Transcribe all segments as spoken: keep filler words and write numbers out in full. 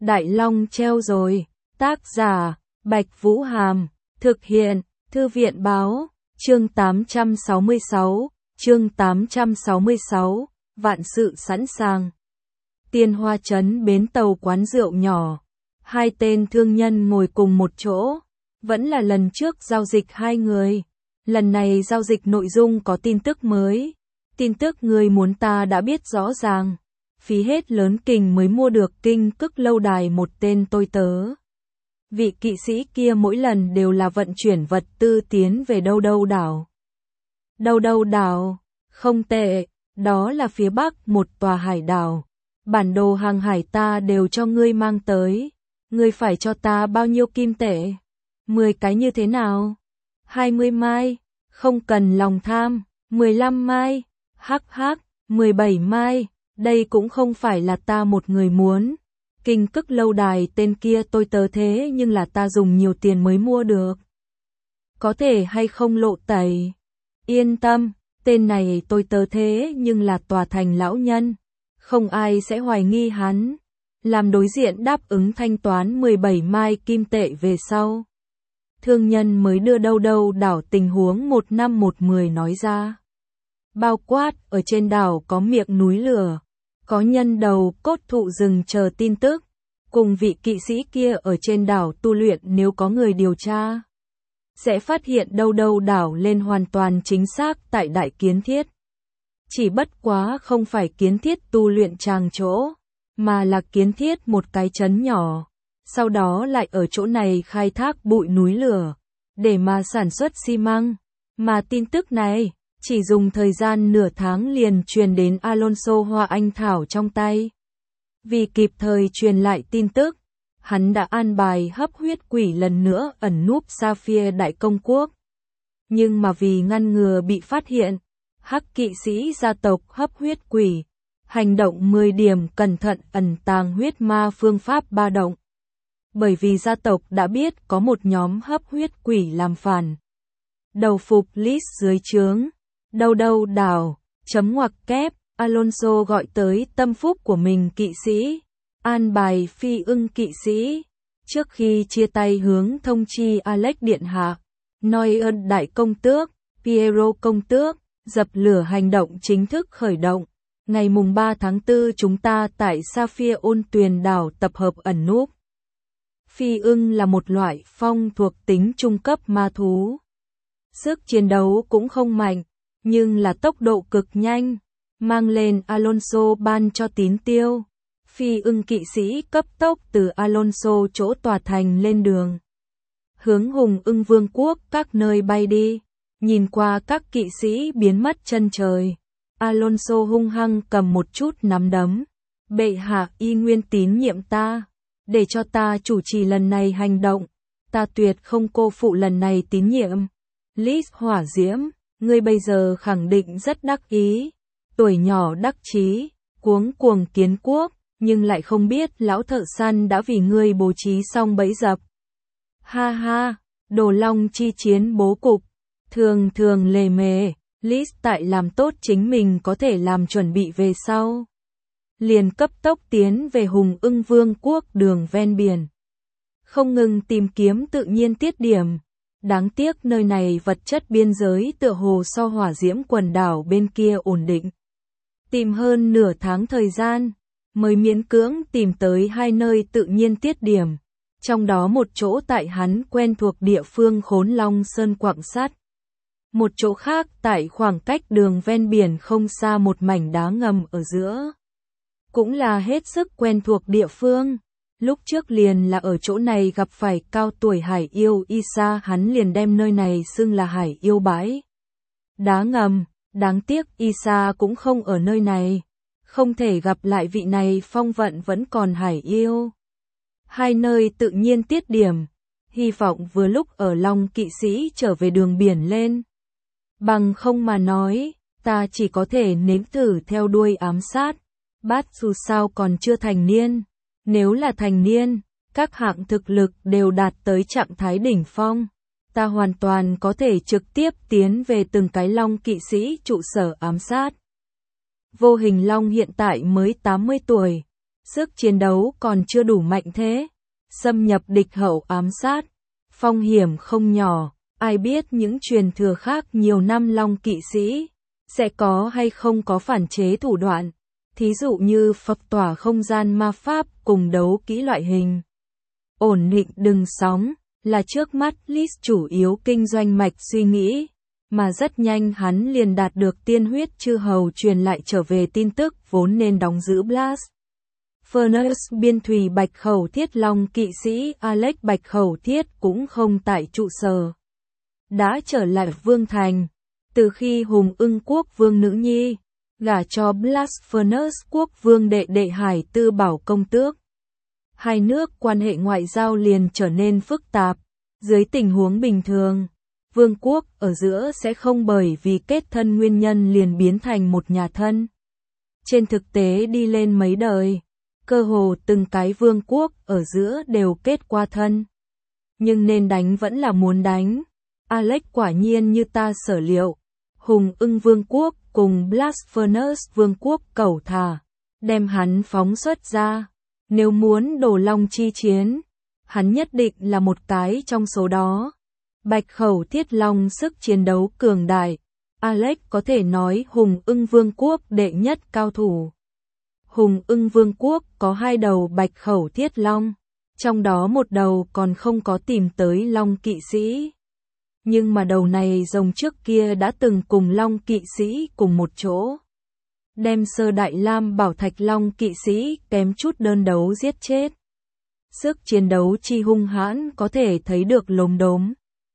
Đại Long treo rồi. Tác giả, Bạch Vũ Hàm. Thực hiện, Thư viện báo. Chương tám trăm sáu mươi sáu. Chương tám trăm sáu mươi sáu. Vạn sự sẵn sàng. Tiên Hoa Trấn bến tàu quán rượu nhỏ. Hai tên thương nhân ngồi cùng một chỗ. Vẫn là lần trước giao dịch hai người. Lần này giao dịch nội dung có tin tức mới. Tin tức người muốn ta đã biết rõ ràng. Phí hết lớn kình mới mua được Kinh Cức lâu đài một tên tôi tớ. Vị kỵ sĩ kia mỗi lần đều là vận chuyển vật tư tiến về đâu đâu đảo. Đâu đâu đảo, không tệ, đó là phía bắc một tòa hải đảo. Bản đồ hàng hải ta đều cho ngươi mang tới. Ngươi phải cho ta bao nhiêu kim tệ? mười cái như thế nào? hai mươi mai, không cần lòng tham. mười lăm mai, hắc hắc, mười bảy mai, đây cũng không phải là ta một người muốn. Kinh Cức lâu đài tên kia tôi tớ thế nhưng là ta dùng nhiều tiền mới mua được. Có thể hay không lộ tẩy? Yên tâm, tên này tôi tớ thế nhưng là tòa thành lão nhân. Không ai sẽ hoài nghi hắn. Làm đối diện đáp ứng thanh toán mười bảy mai kim tệ về sau. Thương nhân mới đưa đâu đâu đảo tình huống một năm một mười nói ra. Bao quát ở trên đảo có miệng núi lửa. Có nhân đầu cốt thụ rừng chờ tin tức. Cùng vị kỵ sĩ kia ở trên đảo tu luyện nếu có người điều tra. Sẽ phát hiện đâu đâu đảo lên hoàn toàn chính xác tại Đại Kiến Thiết. Chỉ bất quá không phải Kiến Thiết tu luyện tràng chỗ. Mà là Kiến Thiết một cái trấn nhỏ. Sau đó lại ở chỗ này khai thác bụi núi lửa. Để mà sản xuất xi măng. Mà tin tức này chỉ dùng thời gian nửa tháng liền truyền đến Alonso Hoa Anh Thảo trong tay. Vì kịp thời truyền lại tin tức, hắn đã an bài hấp huyết quỷ lần nữa ẩn núp Sapphire Đại Công Quốc. Nhưng mà vì ngăn ngừa bị phát hiện, hắc kỵ sĩ gia tộc hấp huyết quỷ, hành động mười điểm cẩn thận ẩn tàng huyết ma phương pháp ba động. Bởi vì gia tộc đã biết có một nhóm hấp huyết quỷ làm phản. Đầu phục list dưới trướng. Đâu đâu đảo, chấm ngoặc kép, Alonso gọi tới tâm phúc của mình kỵ sĩ, an bài Phi Ưng kỵ sĩ. Trước khi chia tay hướng thông chi Alex điện hạ, Noel đại công tước, Piero công tước, dập lửa hành động chính thức khởi động. Ngày mùng ba tháng tư chúng ta tại Sapphire ôn tuyền đảo tập hợp ẩn núp. Phi ưng là một loại phong thuộc tính trung cấp ma thú. Sức chiến đấu cũng không mạnh. Nhưng là tốc độ cực nhanh, mang lên Alonso ban cho tín tiêu. Phi ưng kỵ sĩ cấp tốc từ Alonso chỗ tòa thành lên đường. Hướng Hùng Ưng Vương quốc các nơi bay đi, nhìn qua các kỵ sĩ biến mất chân trời. Alonso hung hăng cầm một chút nắm đấm. Bệ hạ y nguyên tín nhiệm ta, để cho ta chủ trì lần này hành động. Ta tuyệt không cô phụ lần này tín nhiệm. Lys hỏa diễm. Ngươi bây giờ khẳng định rất đắc ý, tuổi nhỏ đắc chí, cuống cuồng kiến quốc, nhưng lại không biết lão thợ săn đã vì ngươi bố trí xong bẫy dập. Ha ha, Đồ Long chi chiến bố cục, thường thường lề mề, Lys tại làm tốt chính mình có thể làm chuẩn bị về sau. Liền cấp tốc tiến về Hùng Ưng Vương quốc đường ven biển. Không ngừng tìm kiếm tự nhiên tiết điểm. Đáng tiếc nơi này vật chất biên giới tựa hồ so hỏa diễm quần đảo bên kia ổn định. Tìm hơn nửa tháng thời gian, mới miễn cưỡng tìm tới hai nơi tự nhiên tiết điểm. Trong đó một chỗ tại hắn quen thuộc địa phương Khốn Long Sơn quặng sắt. Một chỗ khác tại khoảng cách đường ven biển không xa một mảnh đá ngầm ở giữa. Cũng là hết sức quen thuộc địa phương. Lúc trước liền là ở chỗ này gặp phải cao tuổi hải yêu Isa, hắn liền đem nơi này xưng là hải yêu bãi. Đá ngầm, đáng tiếc Isa cũng không ở nơi này. Không thể gặp lại vị này phong vận vẫn còn hải yêu. Hai nơi tự nhiên tiết điểm, hy vọng vừa lúc ở Long kỵ sĩ trở về đường biển lên. Bằng không mà nói, ta chỉ có thể nếm thử theo đuôi ám sát. Bát dù sao còn chưa thành niên. Nếu là thành niên, các hạng thực lực đều đạt tới trạng thái đỉnh phong. Ta hoàn toàn có thể trực tiếp tiến về từng cái Long kỵ sĩ trụ sở ám sát. Vô Hình Long hiện tại mới tám mươi tuổi. Sức chiến đấu còn chưa đủ mạnh thế. Xâm nhập địch hậu ám sát. Phong hiểm không nhỏ. Ai biết những truyền thừa khác nhiều năm Long kỵ sĩ sẽ có hay không có phản chế thủ đoạn. Thí dụ như phập tỏa không gian ma pháp cùng đấu kỹ loại hình. Ổn định đừng sóng là trước mắt Liz chủ yếu kinh doanh mạch suy nghĩ. Mà rất nhanh hắn liền đạt được tiên huyết chư hầu truyền lại trở về tin tức vốn nên đóng giữ Blast Furnace biên thùy Bạch Khẩu Thiết Long kỵ sĩ Alex Bạch Khẩu Thiết cũng không tại trụ sở. Đã trở lại Vương Thành. Từ khi Hùng Ưng quốc vương nữ nhi gả cho Blast Furnace quốc vương đệ đệ Hải Tư Bảo công tước. Hai nước quan hệ ngoại giao liền trở nên phức tạp. Dưới tình huống bình thường, vương quốc ở giữa sẽ không bởi vì kết thân nguyên nhân liền biến thành một nhà thân. Trên thực tế đi lên mấy đời, cơ hồ từng cái vương quốc ở giữa đều kết qua thân. Nhưng nên đánh vẫn là muốn đánh. Alex quả nhiên như ta sở liệu. Hùng Ưng vương quốc cùng Blast Furnace vương quốc cẩu thả, đem hắn phóng xuất ra. Nếu muốn đổ long chi chiến, hắn nhất định là một cái trong số đó. Bạch Khẩu Thiết Long sức chiến đấu cường đại. Alex có thể nói Hùng Ưng vương quốc đệ nhất cao thủ. Hùng Ưng vương quốc có hai đầu Bạch Khẩu Thiết Long, trong đó một đầu còn không có tìm tới Long kỵ sĩ. Nhưng mà đầu này rồng trước kia đã từng cùng Long kỵ sĩ cùng một chỗ. Đem Sơ Đại Lam Bảo Thạch Long kỵ sĩ kém chút đơn đấu giết chết. Sức chiến đấu chi hung hãn có thể thấy được lốm đốm.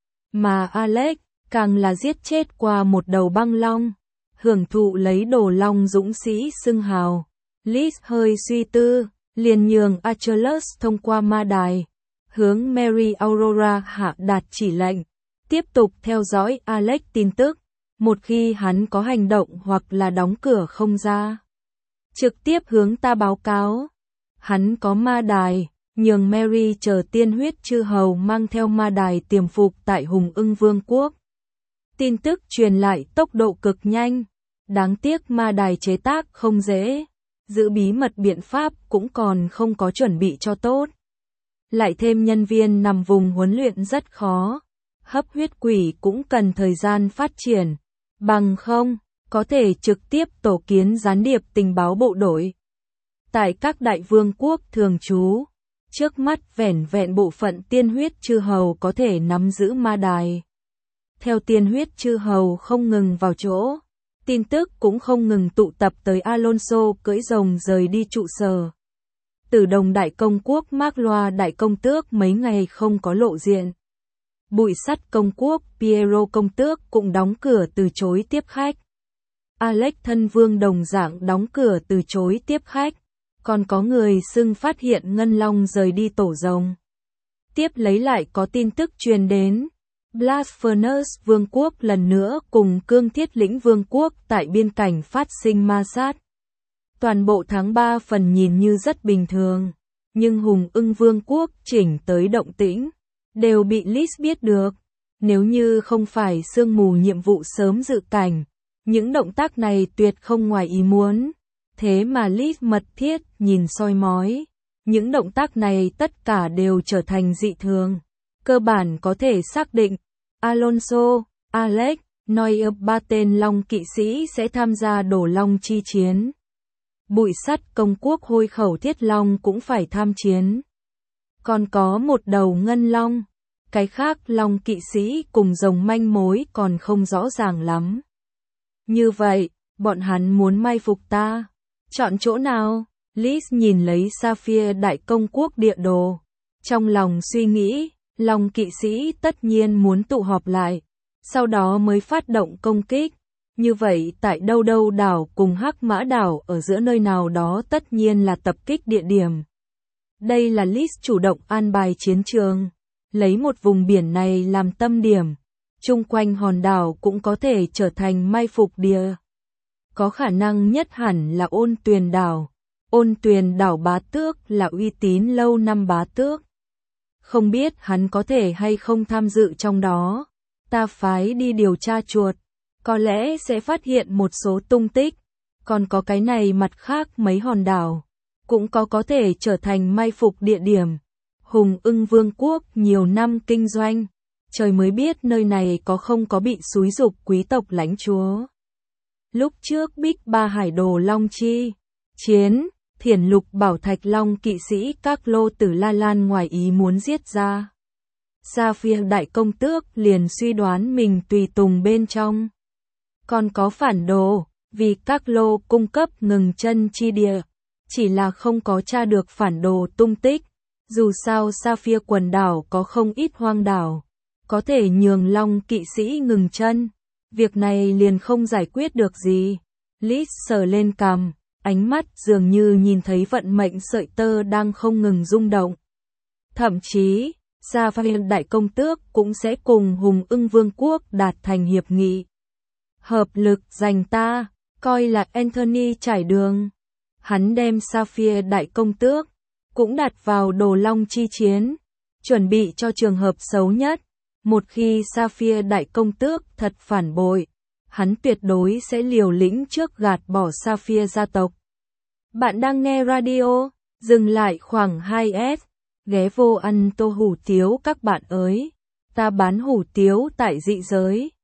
Mà Alex càng là giết chết qua một đầu băng long, hưởng thụ lấy đồ long dũng sĩ xưng hào. Liz hơi suy tư, liền nhường Achilles thông qua ma đài, hướng Mary Aurora hạ đạt chỉ lệnh, tiếp tục theo dõi Alex tin tức, một khi hắn có hành động hoặc là đóng cửa không ra, trực tiếp hướng ta báo cáo. Hắn có ma đài, nhường Mary chờ tiên huyết chư hầu mang theo ma đài tiềm phục tại Hùng Ưng vương quốc. Tin tức truyền lại tốc độ cực nhanh, đáng tiếc ma đài chế tác không dễ. Giữ bí mật biện pháp cũng còn không có chuẩn bị cho tốt. Lại thêm nhân viên nằm vùng huấn luyện rất khó. Hấp huyết quỷ cũng cần thời gian phát triển. Bằng không, có thể trực tiếp tổ kiến gián điệp tình báo bộ đội. Tại các đại vương quốc thường trú, trước mắt vẻn vẹn bộ phận tiên huyết chư hầu có thể nắm giữ ma đài. Theo tiên huyết chư hầu không ngừng vào chỗ, tin tức cũng không ngừng tụ tập tới Alonso cưỡi rồng rời đi trụ sở. Tử Đồng đại công quốc Mark Loa đại công tước mấy ngày không có lộ diện. Bụi sắt công quốc Piero công tước cũng đóng cửa từ chối tiếp khách. Alex thân vương đồng dạng đóng cửa từ chối tiếp khách. Còn có người xưng phát hiện ngân long rời đi tổ rồng. Tiếp lấy lại có tin tức truyền đến. Blast Furnace vương quốc lần nữa cùng Cương Thiết Lĩnh vương quốc tại biên cảnh phát sinh ma sát. Toàn bộ tháng ba phần nhìn như rất bình thường, nhưng Hùng Ưng vương quốc chỉnh tới động tĩnh, đều bị Liz biết được. Nếu như không phải sương mù nhiệm vụ sớm dự cảnh, những động tác này tuyệt không ngoài ý muốn. Thế mà Liz mật thiết nhìn soi mói, những động tác này tất cả đều trở thành dị thường. Cơ bản có thể xác định, Alonso, Alex, Noir ba tên Long kỵ sĩ sẽ tham gia đổ Long chi chiến. Bụi sắt công quốc Hôi Khẩu Thiết Long cũng phải tham chiến. Còn có một đầu ngân long, cái khác Long kỵ sĩ cùng rồng manh mối còn không rõ ràng lắm. Như vậy, bọn hắn muốn mai phục ta. Chọn chỗ nào? Liz nhìn lấy Sapphire đại công quốc địa đồ. Trong lòng suy nghĩ, Long kỵ sĩ tất nhiên muốn tụ họp lại, sau đó mới phát động công kích. Như vậy tại đâu đâu đảo cùng Hắc Mã đảo ở giữa nơi nào đó tất nhiên là tập kích địa điểm. Đây là Liz chủ động an bài chiến trường, lấy một vùng biển này làm tâm điểm. Chung quanh hòn đảo cũng có thể trở thành mai phục địa. Có khả năng nhất hẳn là Ôn Tuyền đảo. Ôn Tuyền đảo bá tước là uy tín lâu năm bá tước. Không biết hắn có thể hay không tham dự trong đó. Ta phái đi điều tra chuột, có lẽ sẽ phát hiện một số tung tích. Còn có cái này mặt khác mấy hòn đảo, cũng có có thể trở thành mai phục địa điểm. Hùng Ưng Vương quốc nhiều năm kinh doanh, trời mới biết nơi này có không có bị xúi giục quý tộc lãnh chúa. Lúc trước Bích Ba Hải Đồ Long Chi chiến, Thiển Lục Bảo Thạch Long kỵ sĩ các lô tử La Lan ngoài ý muốn giết ra. Sapphire đại công tước liền suy đoán mình tùy tùng bên trong. Còn có phản đồ, vì các lô cung cấp ngừng chân chi địa, chỉ là không có tra được phản đồ tung tích. Dù sao Sapphire quần đảo có không ít hoang đảo, có thể nhường Long kỵ sĩ ngừng chân. Việc này liền không giải quyết được gì. Liz sờ lên cằm, ánh mắt dường như nhìn thấy vận mệnh sợi tơ đang không ngừng rung động. Thậm chí, Sapphire đại công tước cũng sẽ cùng Hùng Ưng Vương quốc đạt thành hiệp nghị. Hợp lực giành ta, coi là Anthony trải đường. Hắn đem Sapphire đại công tước cũng đặt vào đồ long chi chiến, chuẩn bị cho trường hợp xấu nhất. Một khi Sapphire đại công tước thật phản bội, hắn tuyệt đối sẽ liều lĩnh trước gạt bỏ Sapphire gia tộc. Bạn đang nghe radio, dừng lại khoảng hai S, ghé vô ăn tô hủ tiếu các bạn ơi. Ta bán hủ tiếu tại dị giới.